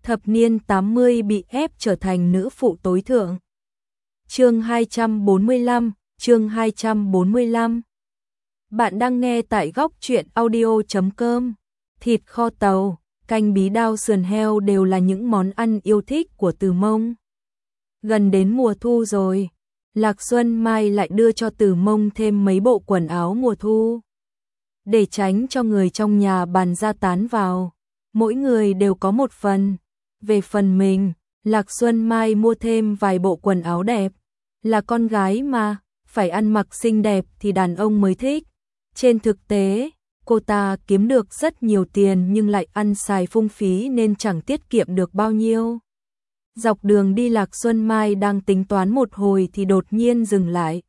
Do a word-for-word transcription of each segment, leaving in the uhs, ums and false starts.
thập niên tám mươi bị ép trở thành nữ phụ tối thượng. Chương hai trăm bốn mươi lăm, chương hai trăm bốn mươi lăm. Bạn đang nghe tại góc truyện audio chấm com. Thịt kho tàu, canh bí đao sườn heo đều là những món ăn yêu thích của Từ Mông. Gần đến mùa thu rồi, Lạc Xuân Mai lại đưa cho Từ Mông thêm mấy bộ quần áo mùa thu. Để tránh cho người trong nhà bàn ra tán vào, mỗi người đều có một phần. Về phần mình, Lạc Xuân Mai mua thêm vài bộ quần áo đẹp. Là con gái mà, phải ăn mặc xinh đẹp thì đàn ông mới thích. Trên thực tế, cô ta kiếm được rất nhiều tiền nhưng lại ăn xài phung phí nên chẳng tiết kiệm được bao nhiêu. Dọc đường đi Lạc Xuân Mai đang tính toán một hồi thì đột nhiên dừng lại.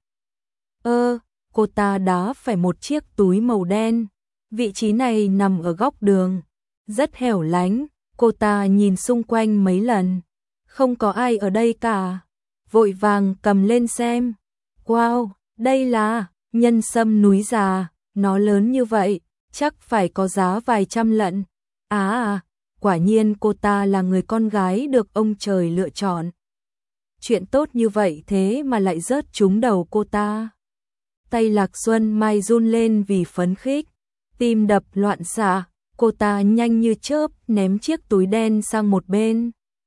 Ơ, cô ta đá phải một chiếc túi màu đen. Vị trí này nằm ở góc đường, rất hẻo lánh. Cô ta nhìn xung quanh mấy lần, không có ai ở đây cả. Vội vàng cầm lên xem. Wow, đây là nhân sâm núi già, nó lớn như vậy, chắc phải có giá vài trăm lận. À à, quả nhiên cô ta là người con gái được ông trời lựa chọn. Chuyện tốt như vậy thế mà lại rớt trúng đầu cô ta. Tay Lạc Xuân Mai run lên vì phấn khích, tim đập loạn xạ. Cô ta nhanh như chớp ném chiếc túi đen sang một bên,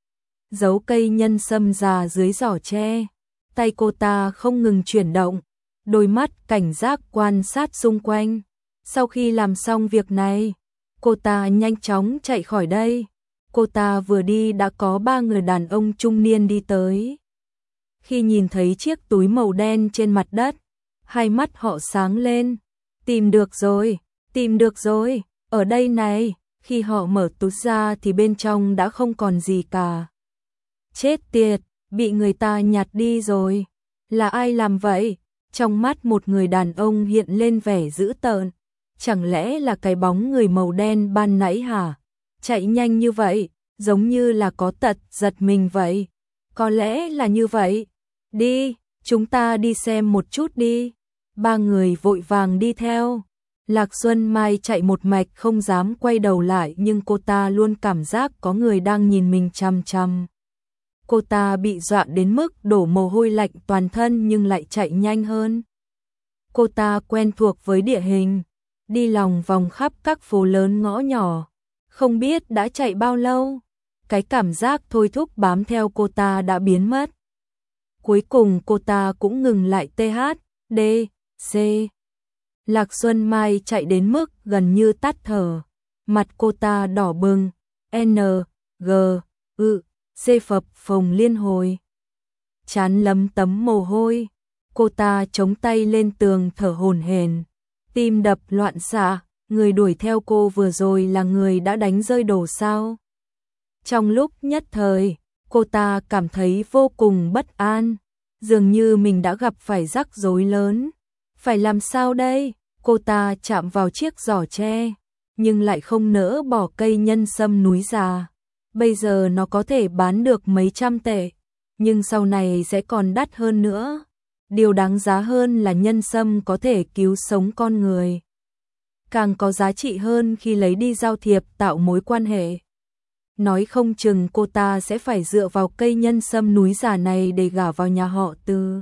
giấu cây nhân sâm già dưới giỏ tre. Tay cô ta không ngừng chuyển động, đôi mắt cảnh giác quan sát xung quanh. Sau khi làm xong việc này, cô ta nhanh chóng chạy khỏi đây. Cô ta vừa đi đã có ba người đàn ông trung niên đi tới. Khi nhìn thấy chiếc túi màu đen trên mặt đất, hai mắt họ sáng lên. Tìm được rồi, tìm được rồi. Ở đây này, khi họ mở túi ra thì bên trong đã không còn gì cả. Chết tiệt, bị người ta nhặt đi rồi. Là ai làm vậy? Trong mắt một người đàn ông hiện lên vẻ dữ tợn. Chẳng lẽ là cái bóng người màu đen ban nãy hả? Chạy nhanh như vậy, giống như là có tật giật mình vậy. Có lẽ là như vậy. Đi, chúng ta đi xem một chút đi. Ba người vội vàng đi theo. Lạc Xuân Mai chạy một mạch không dám quay đầu lại nhưng cô ta luôn cảm giác có người đang nhìn mình chằm chằm. Cô ta bị dọa đến mức đổ mồ hôi lạnh toàn thân nhưng lại chạy nhanh hơn. Cô ta quen thuộc với địa hình, đi lòng vòng khắp các phố lớn ngõ nhỏ. Không biết đã chạy bao lâu, cái cảm giác thôi thúc bám theo cô ta đã biến mất. Cuối cùng cô ta cũng ngừng lại tê hát, đê, xê. Lạc Xuân Mai chạy đến mức gần như tắt thở, mặt cô ta đỏ bừng, N, G, ư, C phập phồng liên hồi. Trán lấm tấm mồ hôi, cô ta chống tay lên tường thở hổn hển, tim đập loạn xạ. Người đuổi theo cô vừa rồi là người đã đánh rơi đồ sao? Trong lúc nhất thời, cô ta cảm thấy vô cùng bất an, dường như mình đã gặp phải rắc rối lớn. Phải làm sao đây? Cô ta chạm vào chiếc giỏ tre, nhưng lại không nỡ bỏ cây nhân sâm núi già. Bây giờ nó có thể bán được mấy trăm tệ, nhưng sau này sẽ còn đắt hơn nữa. Điều đáng giá hơn là nhân sâm có thể cứu sống con người. Càng có giá trị hơn khi lấy đi giao thiệp tạo mối quan hệ. Nói không chừng cô ta sẽ phải dựa vào cây nhân sâm núi già này để gả vào nhà họ Từ.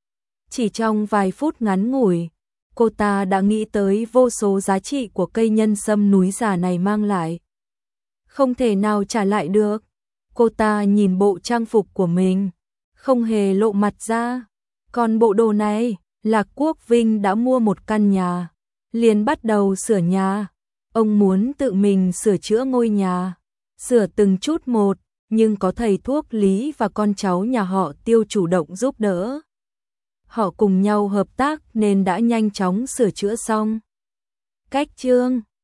Chỉ trong vài phút ngắn ngủi, cô ta đã nghĩ tới vô số giá trị của cây nhân sâm núi già này mang lại. Không thể nào trả lại được. Cô ta nhìn bộ trang phục của mình, không hề lộ mặt ra. Còn bộ đồ này, Lạc Quốc Vinh đã mua một căn nhà, liền bắt đầu sửa nhà. Ông muốn tự mình sửa chữa ngôi nhà, sửa từng chút một, nhưng có thầy thuốc Lý và con cháu nhà họ Tiêu chủ động giúp đỡ. Họ cùng nhau hợp tác nên đã nhanh chóng sửa chữa xong. Cách chương